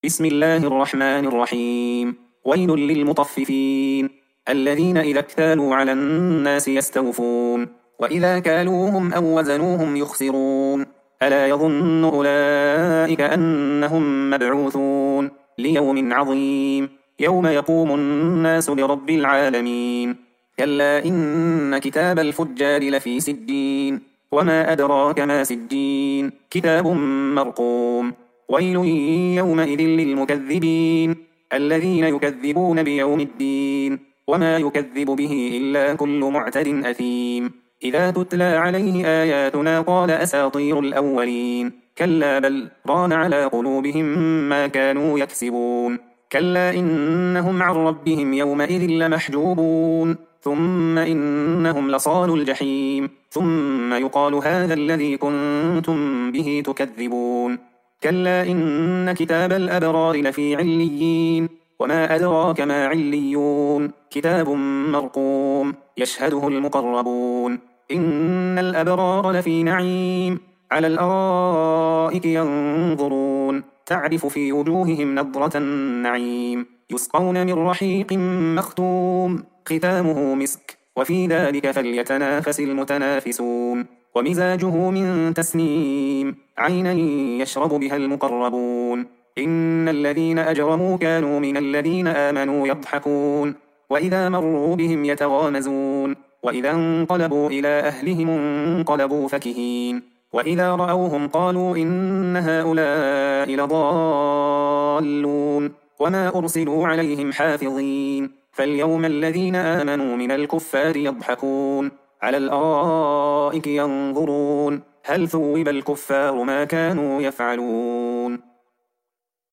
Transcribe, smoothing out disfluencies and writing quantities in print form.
بسم الله الرحمن الرحيم. ويل للمطففين الذين إذا اكتالوا على الناس يستوفون وإذا كالوهم أو وزنوهم يخسرون ألا يظن أولئك أنهم مبعوثون ليوم عظيم يوم يقوم الناس لرب العالمين. كلا إن كتاب الفجار لفي سجين وما أدراك ما سجين كتاب مرقوم. ويل يومئذ للمكذبين الذين يكذبون بيوم الدين وما يكذب به إلا كل معتد أثيم. إذا تتلى عليه آياتنا قال أساطير الأولين كلا بل ران على قلوبهم ما كانوا يكسبون. كلا إنهم عن ربهم يومئذ لمحجوبون ثم إنهم لصالوا الجحيم ثم يقال هذا الذي كنتم به تكذبون. كلا إن كتاب الأبرار لفي عليين وما أدراك ما عليون كتاب مرقوم يشهده المقربون. إن الأبرار لفي نعيم على الأرائك ينظرون تعرف في وجوههم نضرة النعيم يسقون من رحيق مختوم ختامه مسك وفي ذلك فليتنافس المتنافسون. ومزاجه من تسنيم عينا يشرب بها المقربون. إن الذين أجرموا كانوا من الذين آمنوا يضحكون وإذا مروا بهم يتغامزون وإذا انقلبوا إلى أهلهم انقلبوا فكهين وإذا رأوهم قالوا إن هؤلاء لضالون وما أرسلوا عليهم حافظين. فاليوم الذين آمنوا من الكفار يضحكون على الأرائك ينظرون هل ثوب الكفار ما كانوا يفعلون.